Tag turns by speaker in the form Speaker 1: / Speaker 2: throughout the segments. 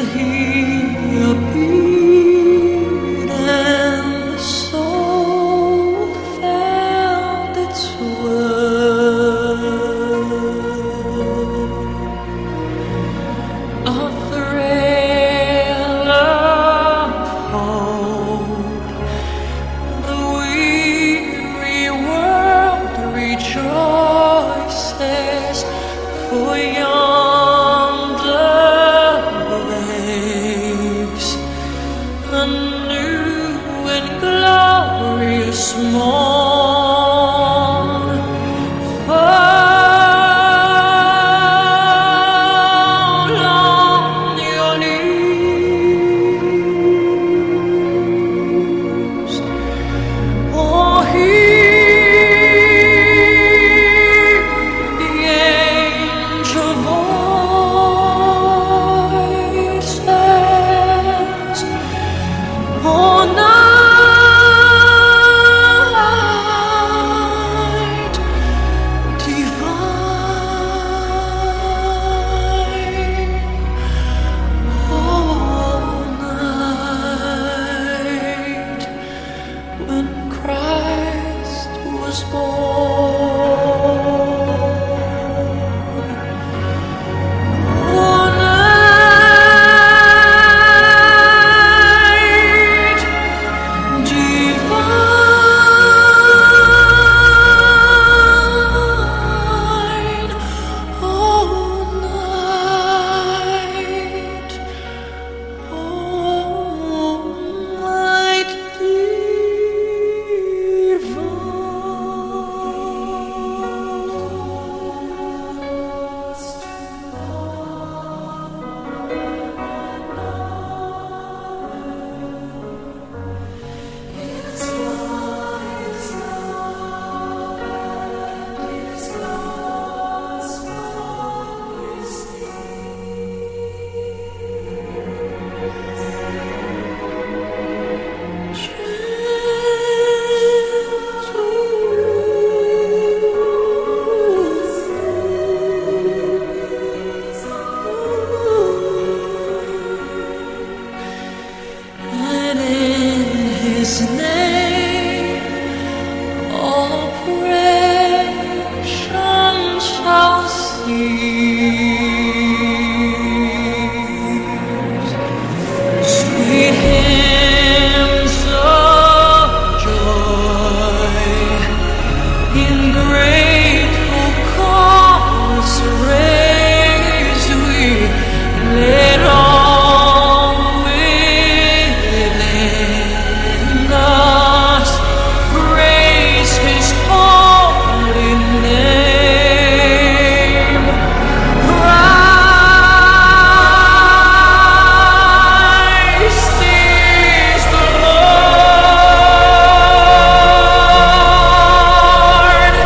Speaker 1: Lord.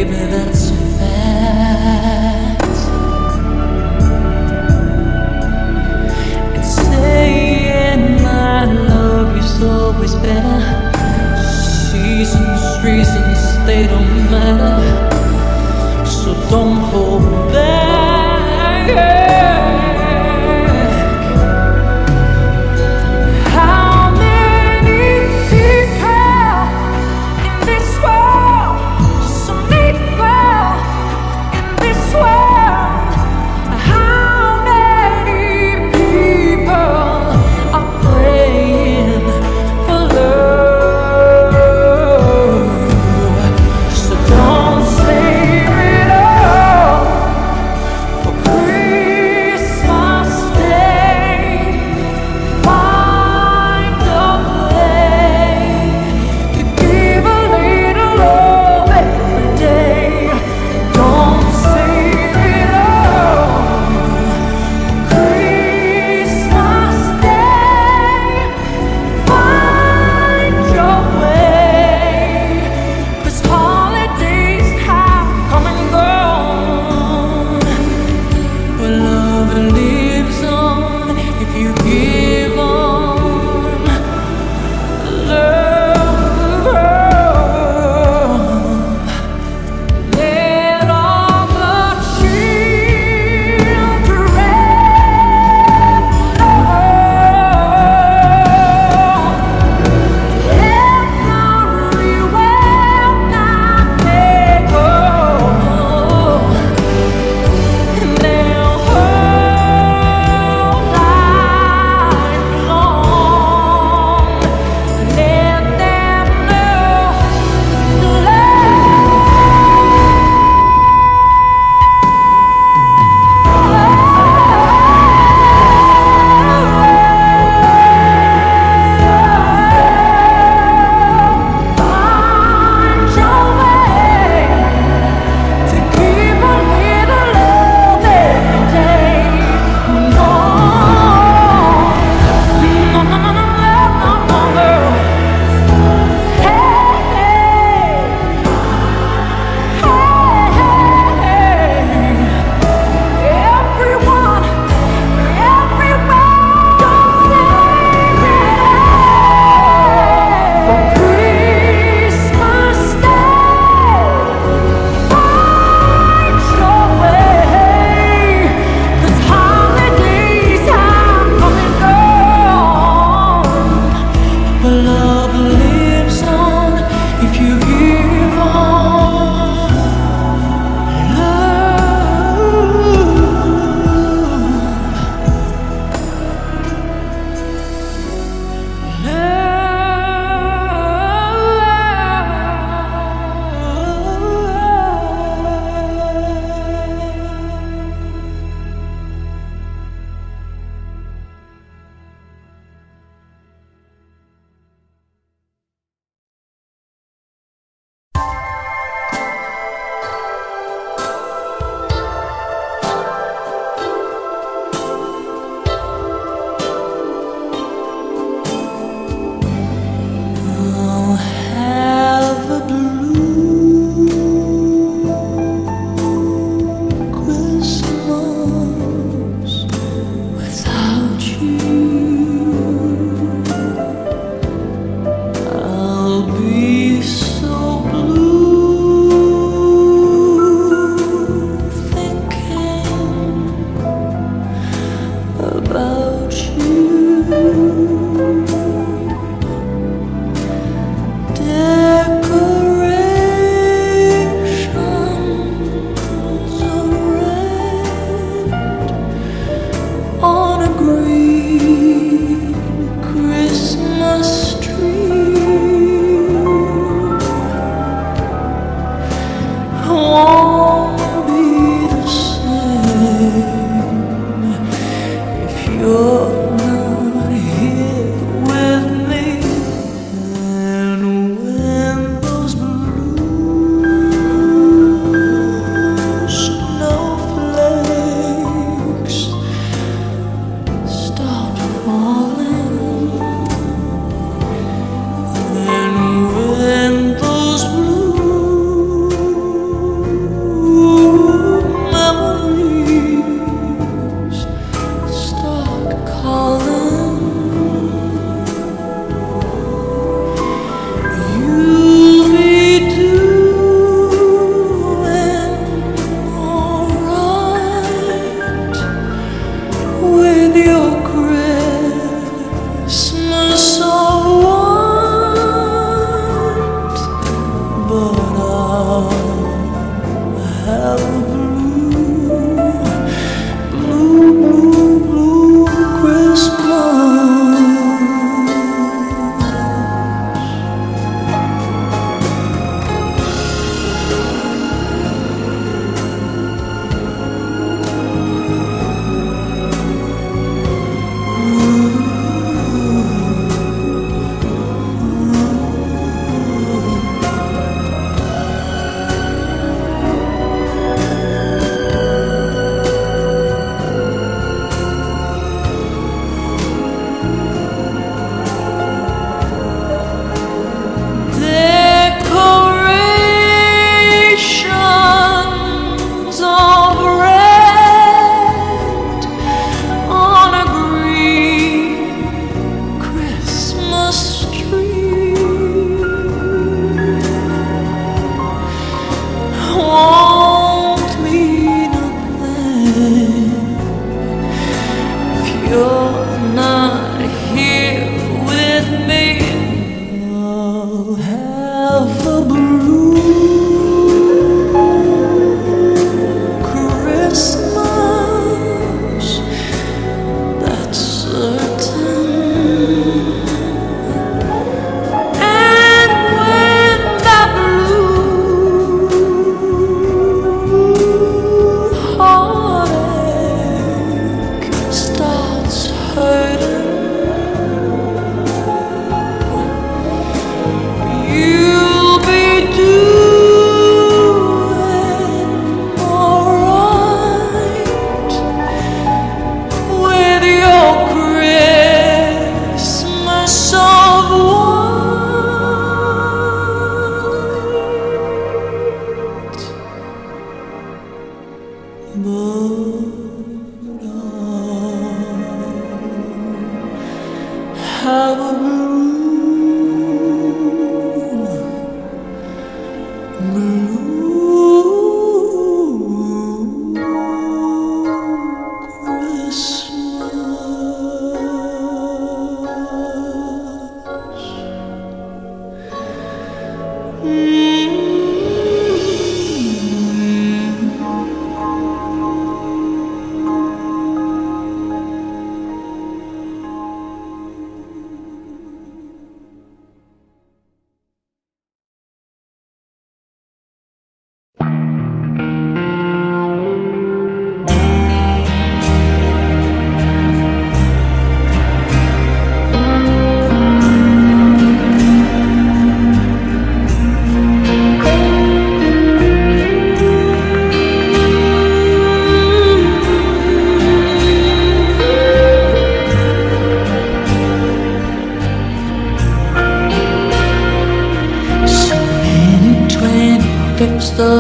Speaker 1: baby, that's a fact. And saying I love you's always better. Seasons, reasons, they don't matter. So don't hold back. How many people in this world, so needful in this world? How many people are praying for love? So don't save it all for Christmas Day. Find a way to give a little love every day. Don't save it all for Christmas Day. Find your way, 'cause holidays have come and gone, but love lives on if you give on. Love, let all the children know. Everywhere that they go, and their whole life long, let them know find your way to give a little love every day. No, no, no, no, no, no, no. Hey, hey, hey, everyone, everywhere, don't save it for Christmas Day. Find your way, 'cause holidays have come and gone, but love lives on if you give on. I'll have a blue Christmas without you. I'll be so blue thinking about you. Decorations of red on a green Christmas tree won't be the same if you're not here with me. And when those blue snowflakes start falling, and when those blue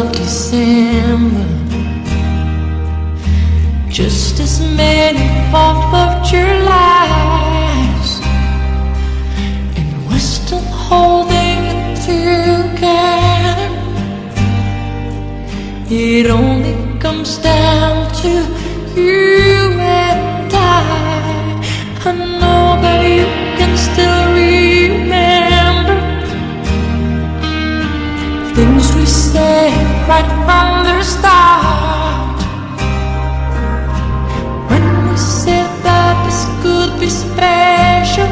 Speaker 1: of December, just as many 4th of Julys, and we're still holding it together. It only comes down to you and I know that you can still remember things we said right from the start, when we said that this could be special.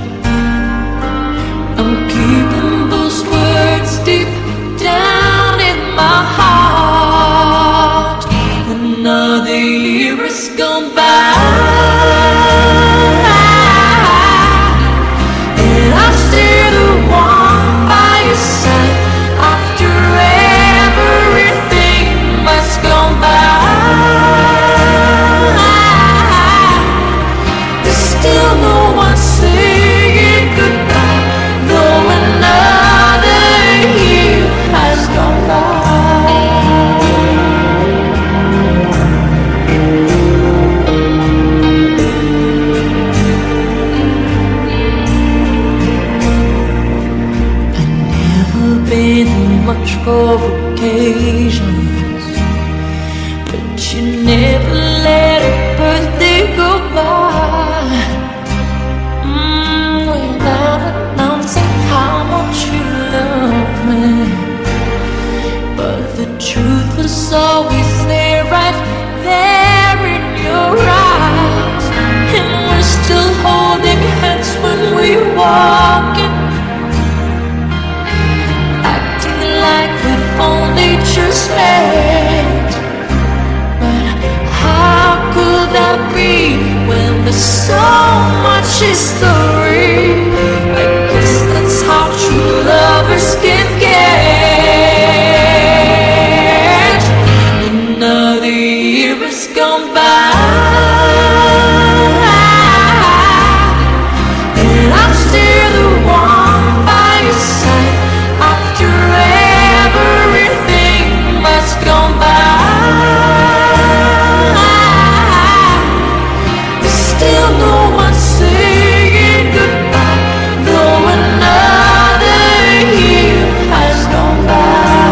Speaker 1: I'm keeping those words deep down in my heart. Another year has gone by, and I'm still the one by your side after everything has gone by. There's still no one saying goodbye, though another year has gone by. Much for occasions, but you never let a birthday go by without announcing how much you love me. But the truth was always there, right there in your eyes, and we're still holding hands when we're walking, like we've only just met. But how could that be when there's so much history? I guess that's how true lovers can get. Another year has gone by, and I'm still the one by your side after everything has gone by. There's still no one saying goodbye, though another year has gone by.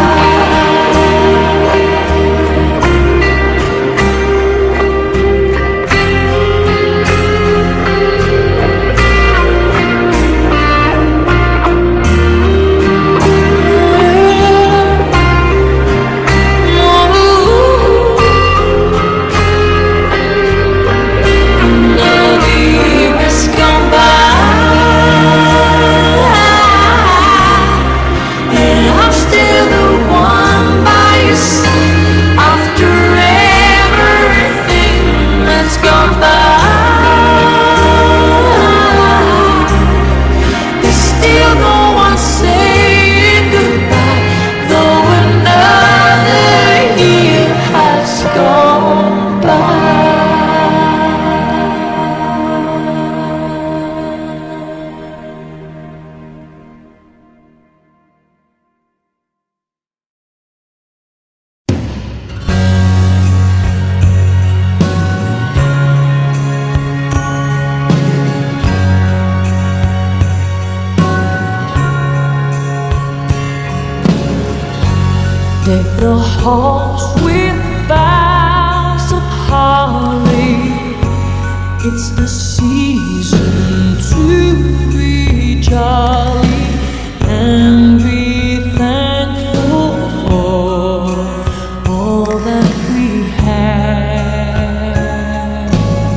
Speaker 1: Deck the halls with boughs of holly. It's the season to be jolly and be thankful for all that we have.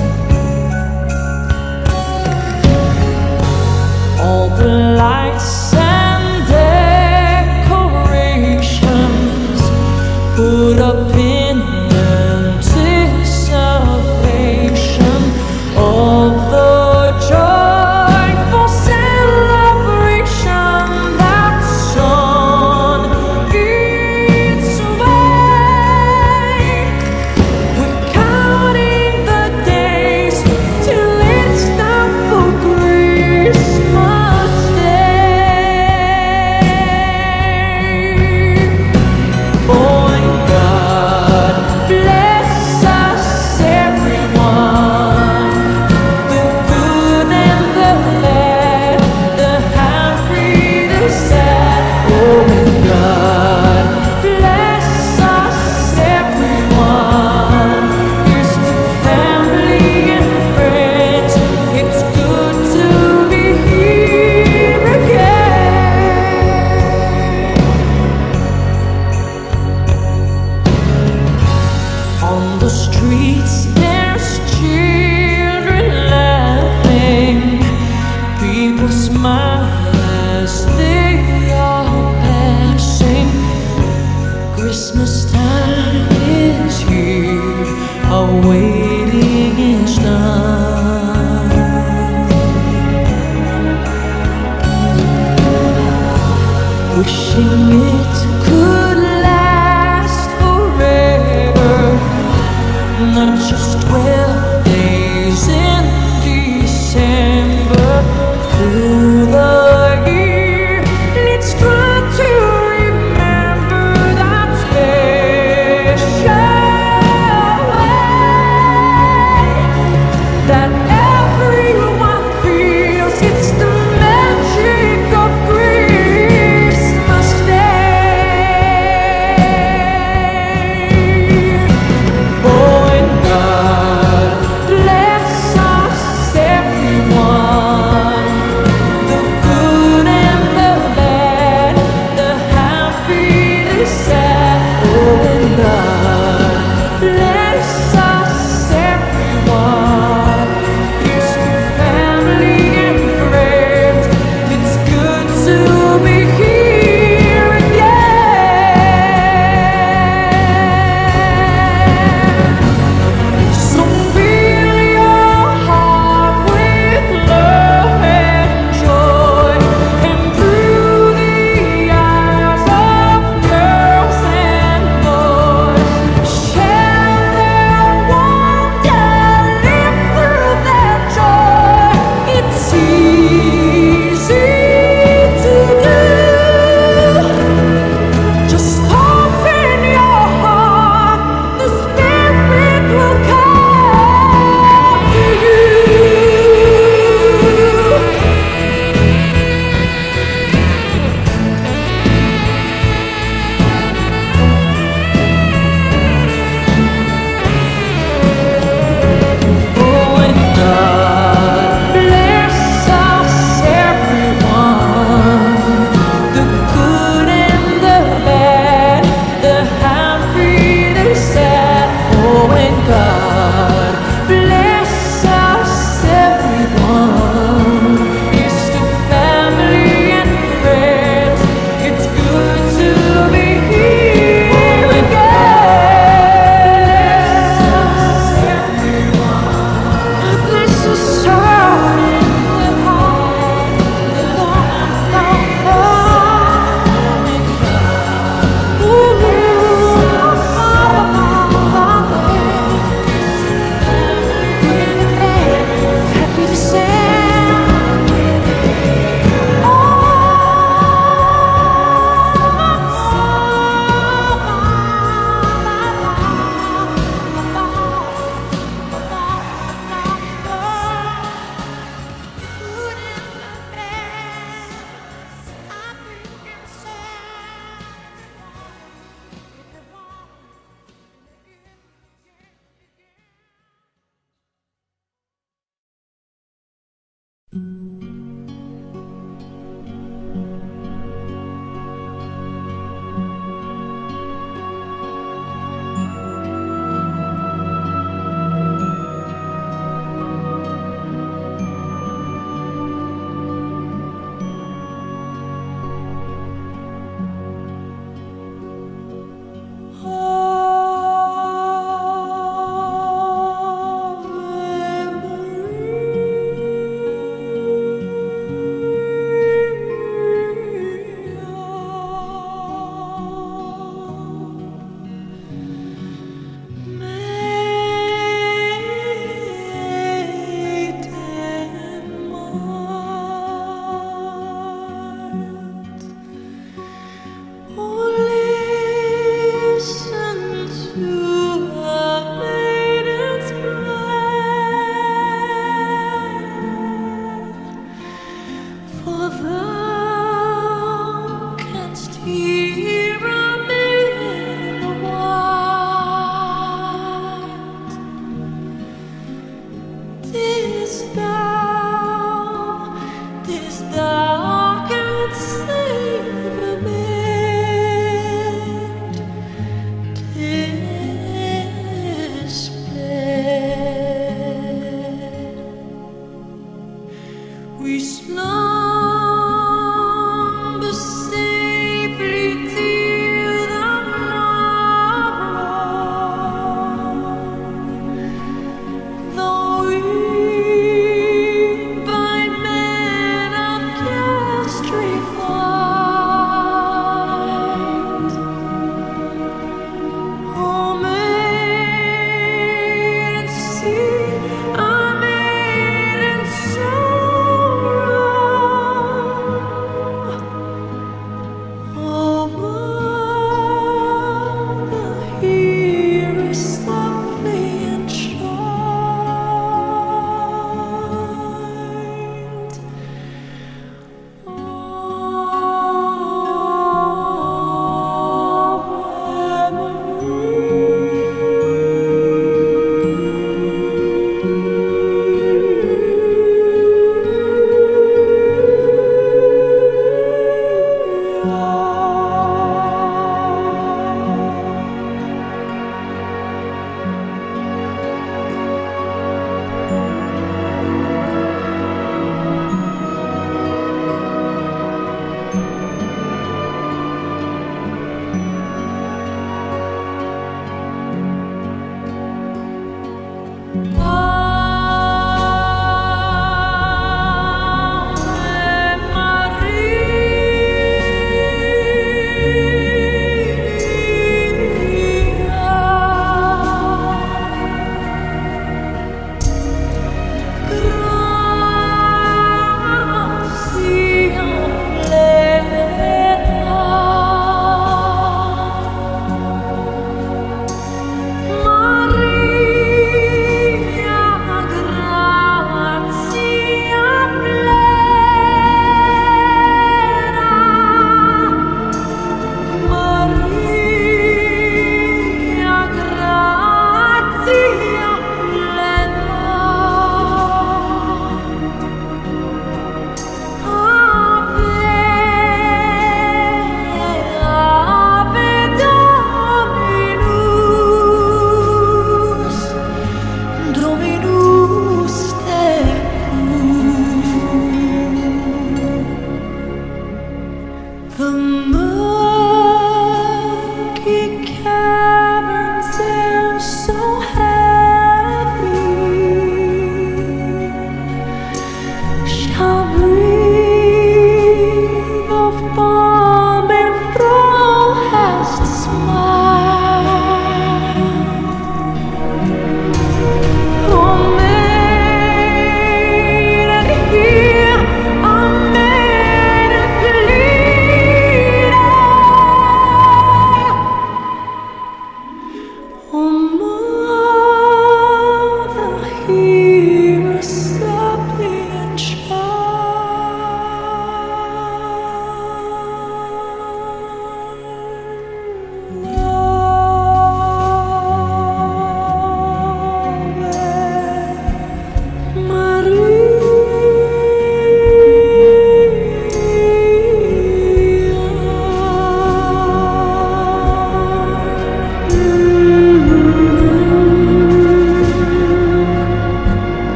Speaker 1: All the lights and decorations put up in anticipation of the joyful celebration that's on its way. We're counting the days till it's time for Christmas Day. Oh, Christmas time is here, our waiting is done. Wishing it could last forever, not just 12 days in December. Through the year, let's try to remember that special way that everyone feels. It's the magic of Christmas Day.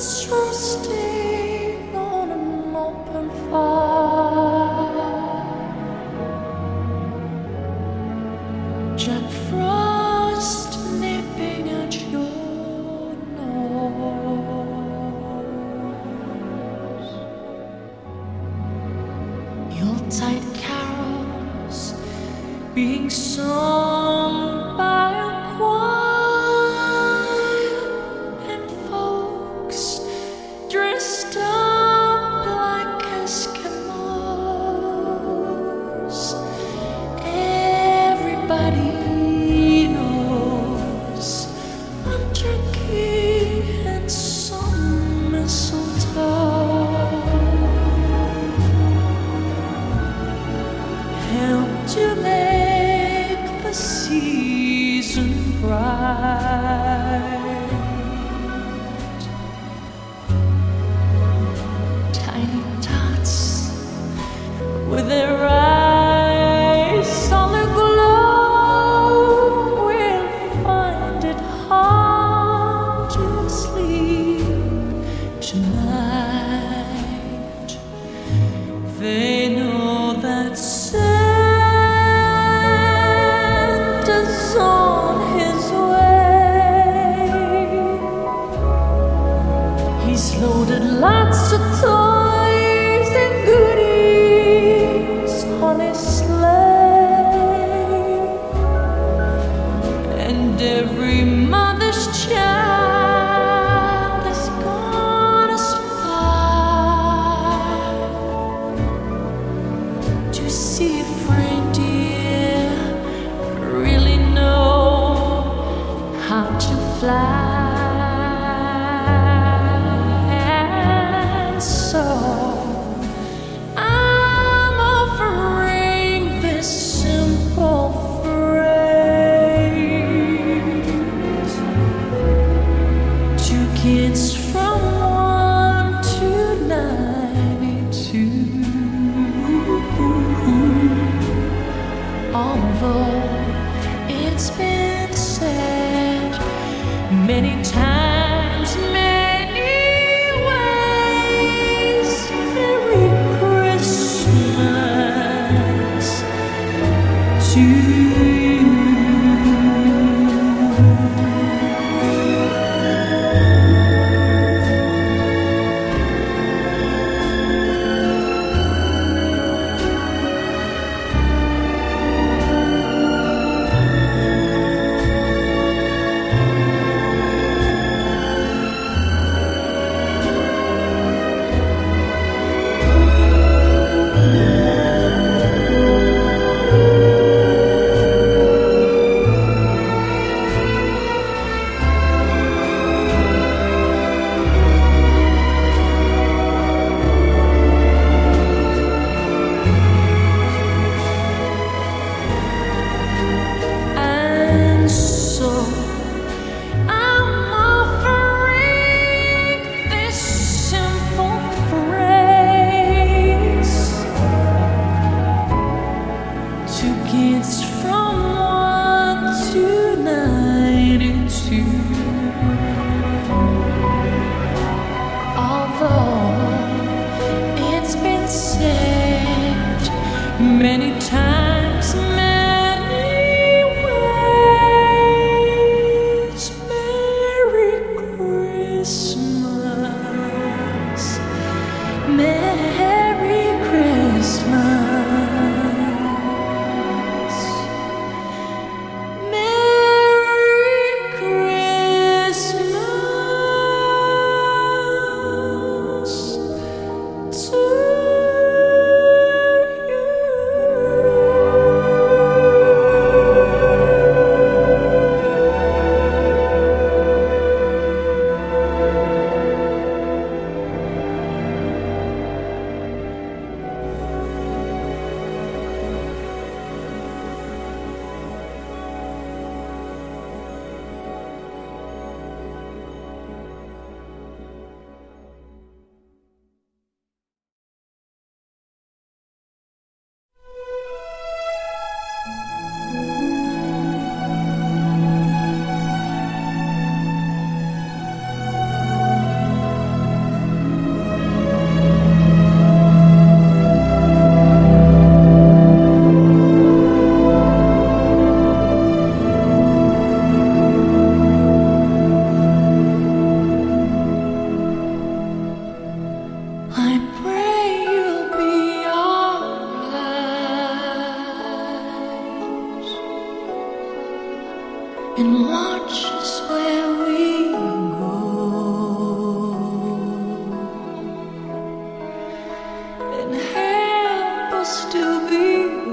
Speaker 1: It's roasting on an open fire. Jack Frost nipping at your nose. Yuletide carols being sung by a choir, and folks dressed up like Eskimos. Everybody knows a turkey and some mistletoe help to make the season bright. Tiny tots with their eyes on a glow will find it hard to sleep tonight. They know that Santa's on his way. He's loaded lots of toys and goodies on his sleigh, and every mother's child is gonna spy to see if reindeer really know how to fly. And so I'm offering this simple phrase to kids from 1 to 92. Although it's been said many times, many ways, Merry Christmas to you. And so I'm offering this simple phrase to kids from 1 to 92. Although it's been said many times, many ways, Merry Christmas, Merry Christmas, Merry Christmas to you. and watch us where we go, and help us to be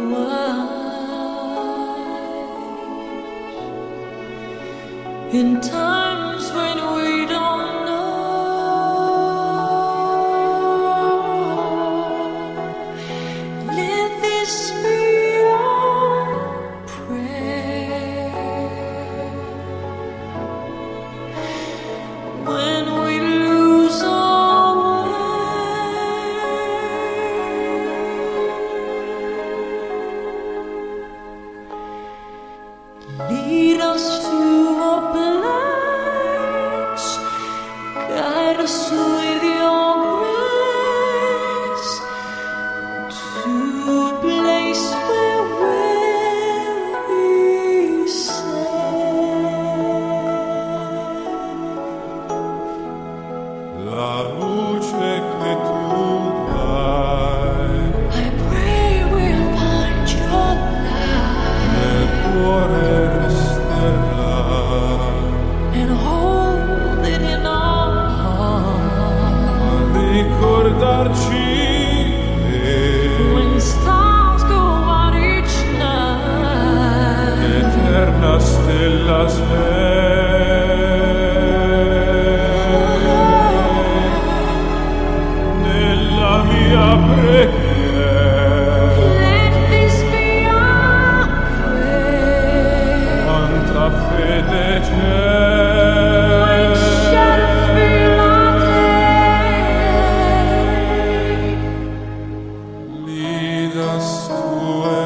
Speaker 1: wise in times when we don't know. Let this be our prayer when we lose our way. Lead us to a place, guide us with your grace, to a place where we'll be safe.
Speaker 2: La luce che tu dai
Speaker 1: I pray we'll find your
Speaker 2: nel
Speaker 1: light
Speaker 2: cuore resterà.
Speaker 1: and hold it in our heart.
Speaker 2: Ricordarci che
Speaker 1: When stars go out each night,
Speaker 2: eterna stella sei nella mia preghiera.
Speaker 1: let this be our prayer.
Speaker 2: Quanta fede
Speaker 1: When
Speaker 2: c'è,
Speaker 1: shadows fill our day,
Speaker 2: lead us to a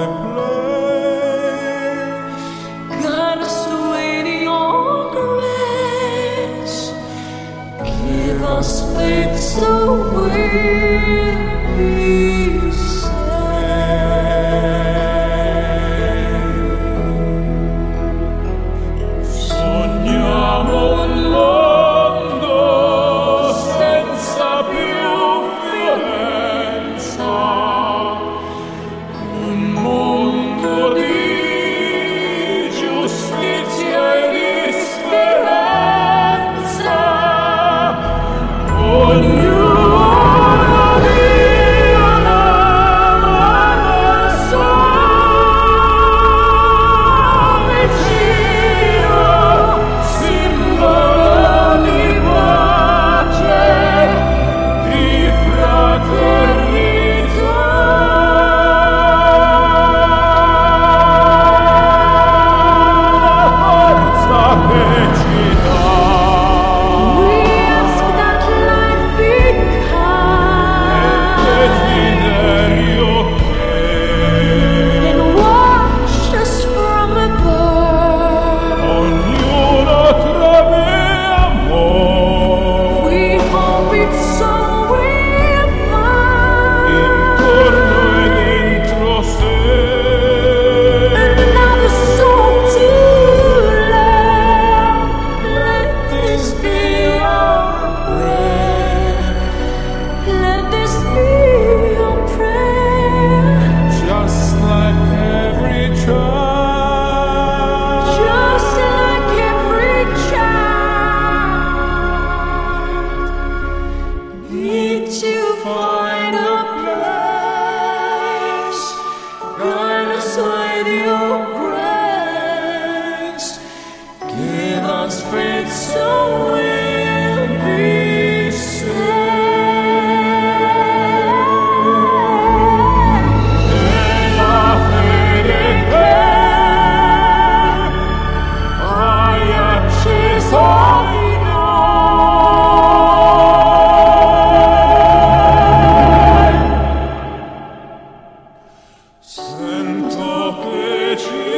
Speaker 2: place,
Speaker 1: guide us with your grace. Give us faith so we'll be safe.
Speaker 2: sogniamo un mondo senza più violenza, un mondo di giustizia e di speranza. Ognuno dia la mano al suo vicino, simbolo di pace, di fraternità. La forza che ci dà
Speaker 1: We ask that life be kind
Speaker 2: desiderio che
Speaker 1: and watch us from above.
Speaker 2: ognuno trovi amore
Speaker 1: We hope it's so we'll
Speaker 2: intorno e
Speaker 1: find
Speaker 2: dentro sé.
Speaker 1: another soul to love. Let this be our prayer. Let this be your prayer.
Speaker 2: Just like every child,
Speaker 1: Just like every child, need to find a place. Guide us with your grace. Give us faith so we'll be safe.
Speaker 2: la fede che hai acceso in noi. Sento che ci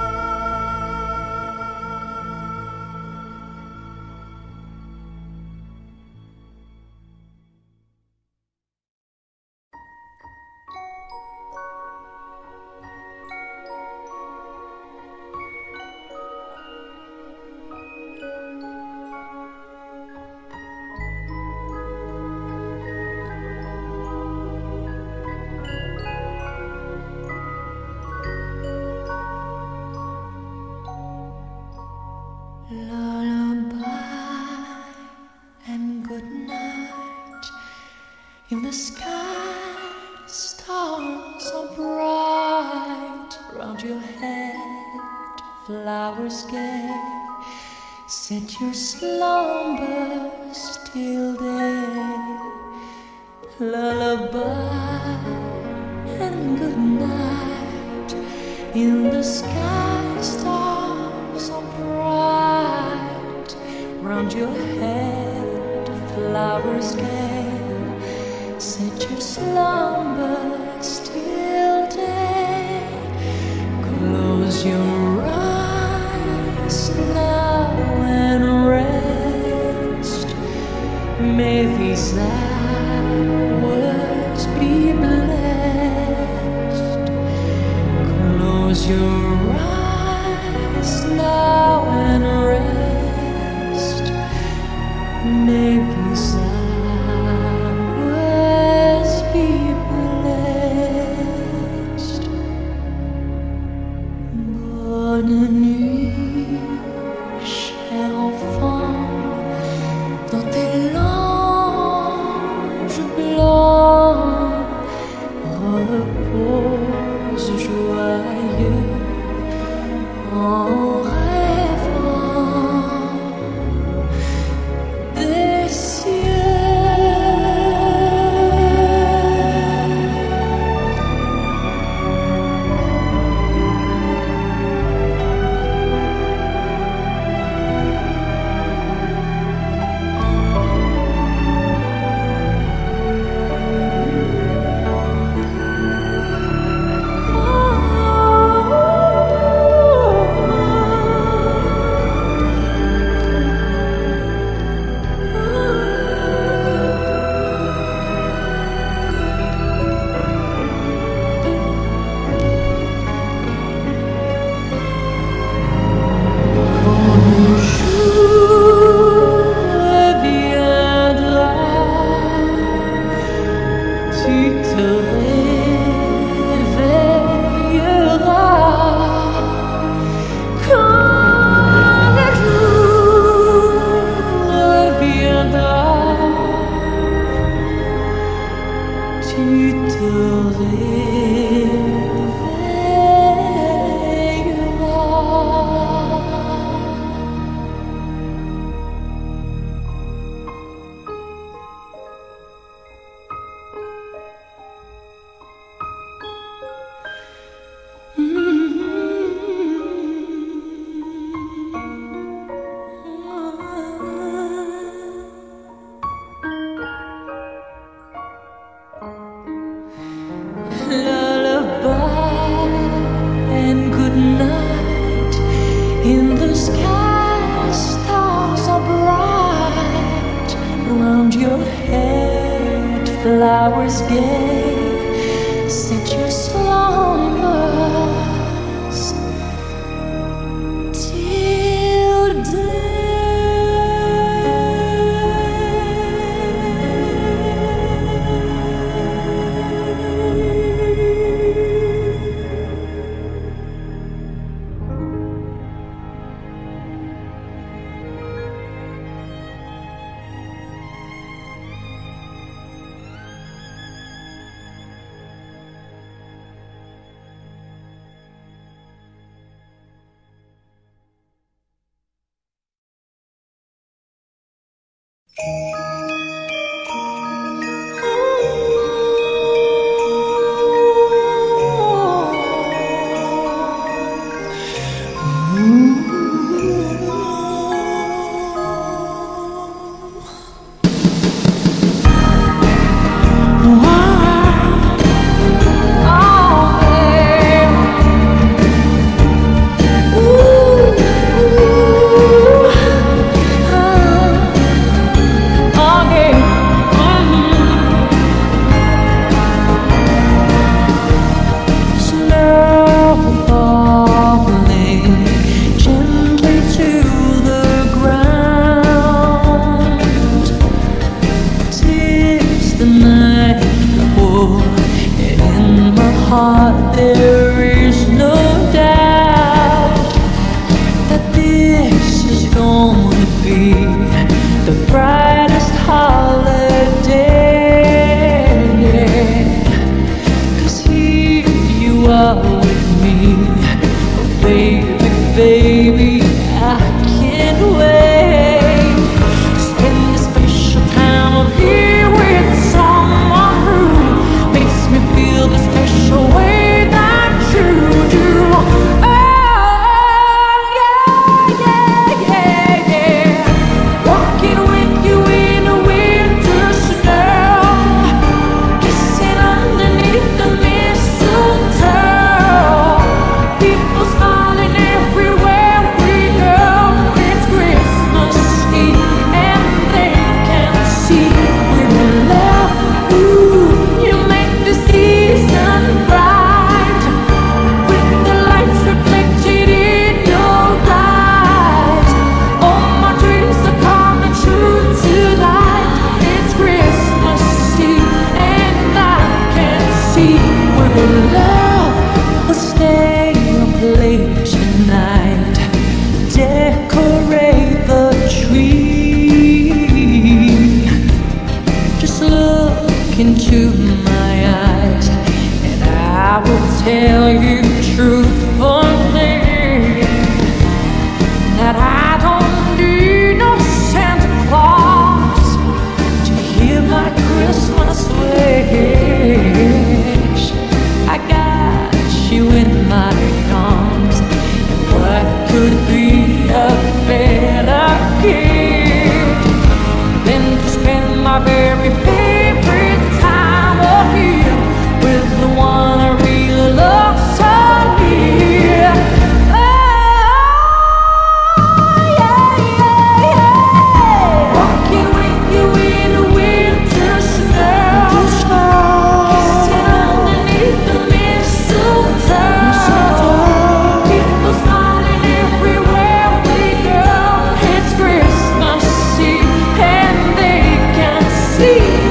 Speaker 2: salverà.
Speaker 1: In the sky, stars are bright. Round your head, flowers gay. Set your slumbers till day. Lullaby and good night. In the sky, stars are bright. Round your head, flowers gay. Set your slumbers till day. Close your eyes now and rest. May these hours be blessed. Close your eyes now and rest. May these hours be blessed. Bonne nuit, cher enfant, dans tes langes blancs, repose joyeux en rêvant des cieux. In the sky, stars are bright. Round your head, flowers gay. Set your slumbers till day. Oh, my very favorite time of year with the one I really love so near. Oh, yeah, yeah, yeah. Walking with you in the winter snow, kissing underneath the mistletoe. People smiling everywhere we go. It's Christmas Eve and they can see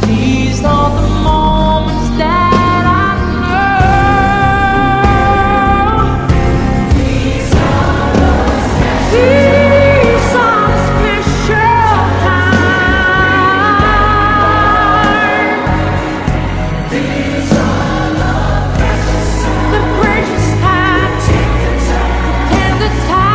Speaker 1: These are the moments that I know. These are the special times. These are the precious times. And the time.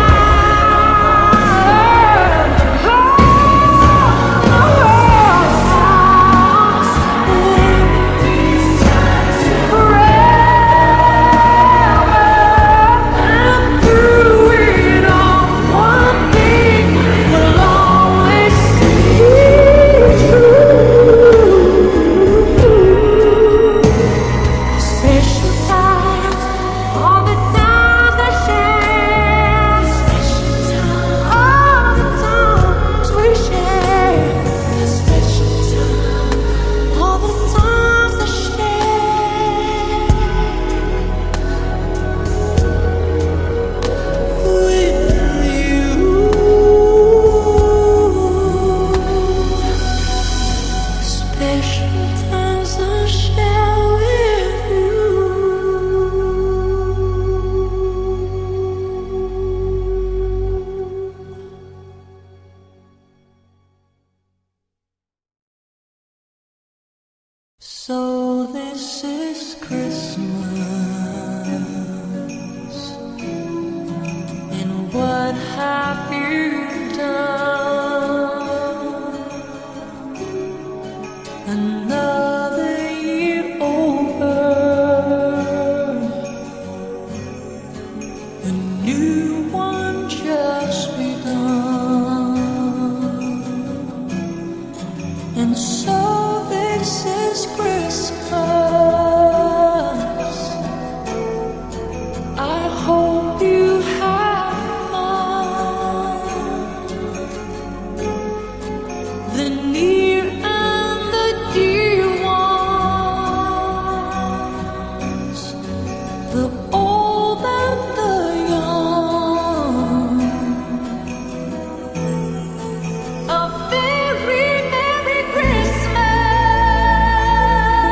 Speaker 1: So this is Christmas, and what have you done? Another year over, a new one just begun, and so this is Christmas. I hope you have fun. The near and the dear ones, the old and the young. A very Merry Christmas.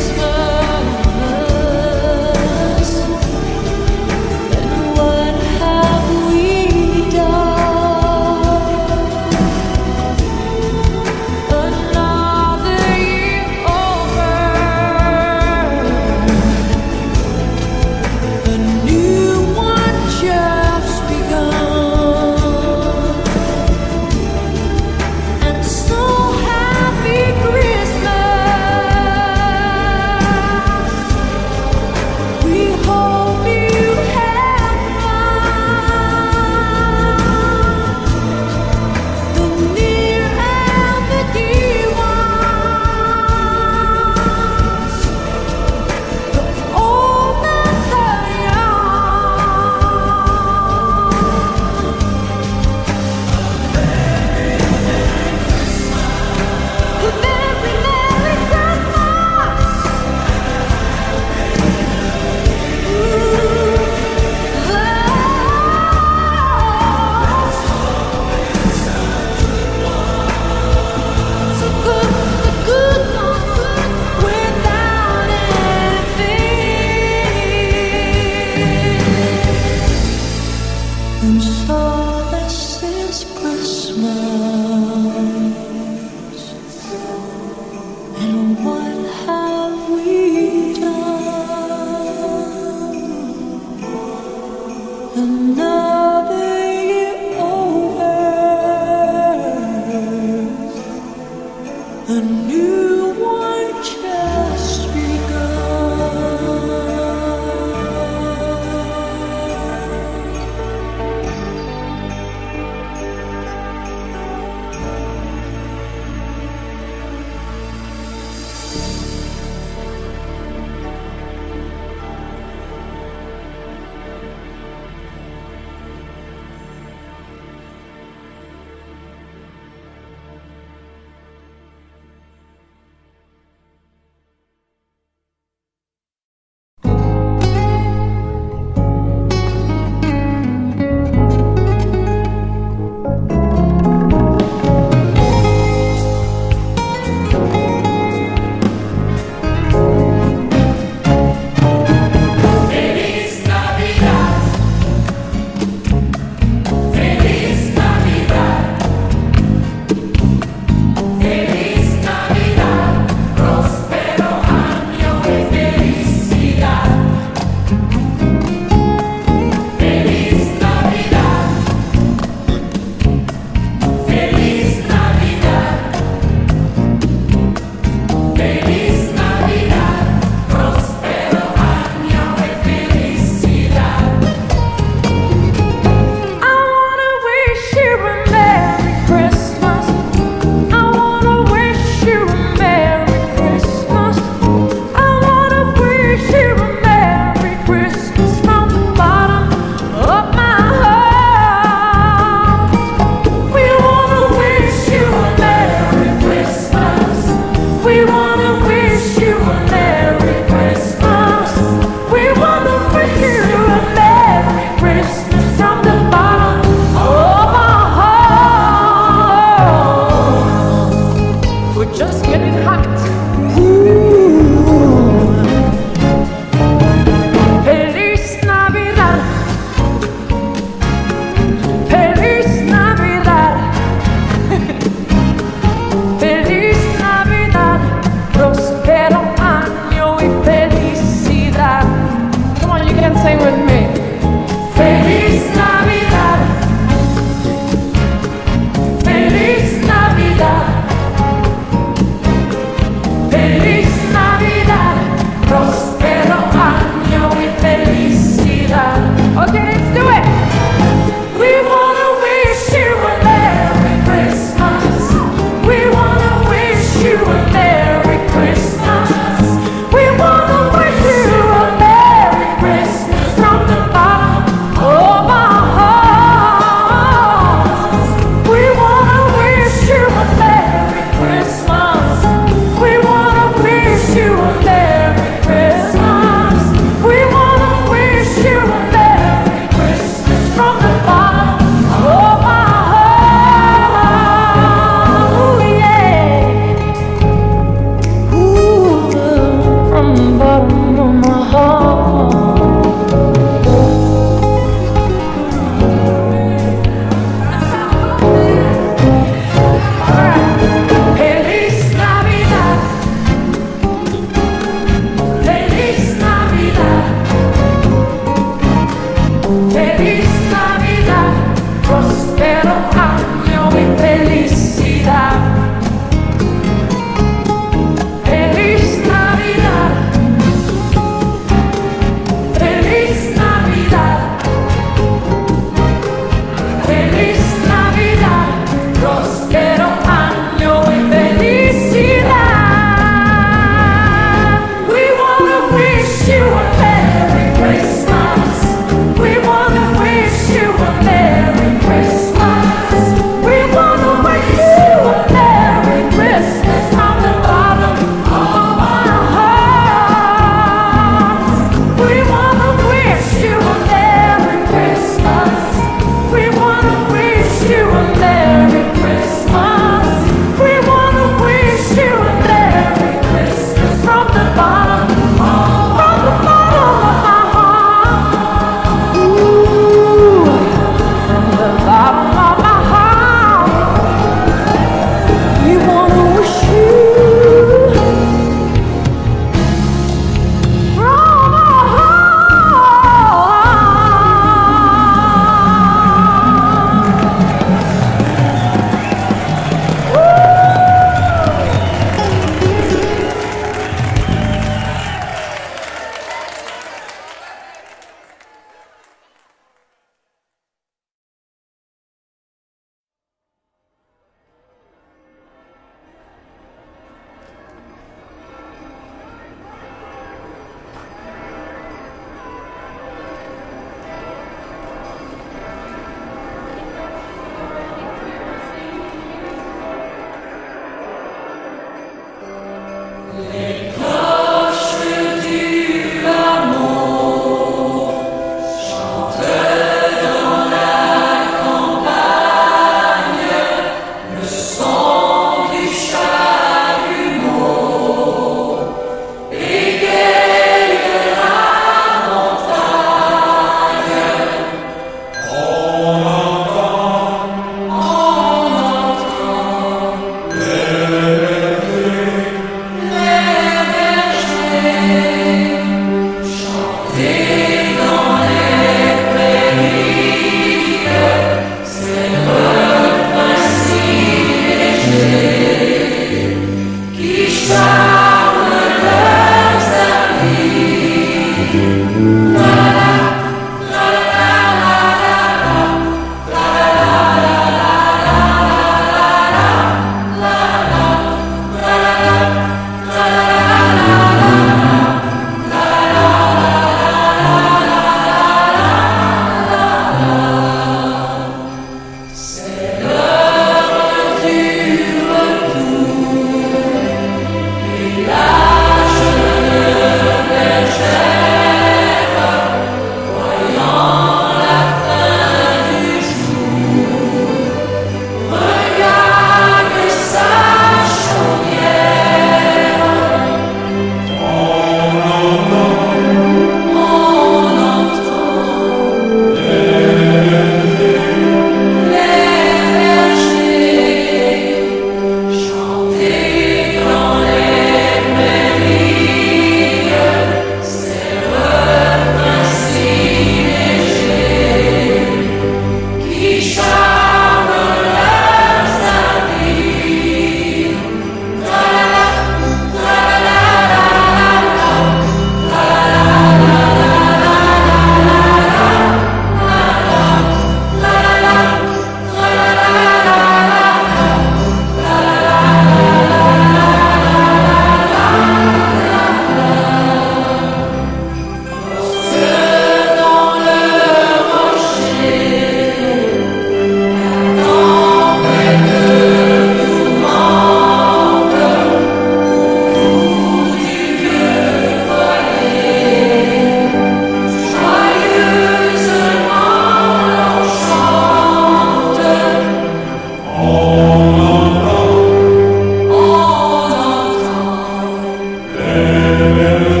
Speaker 2: Alleluia.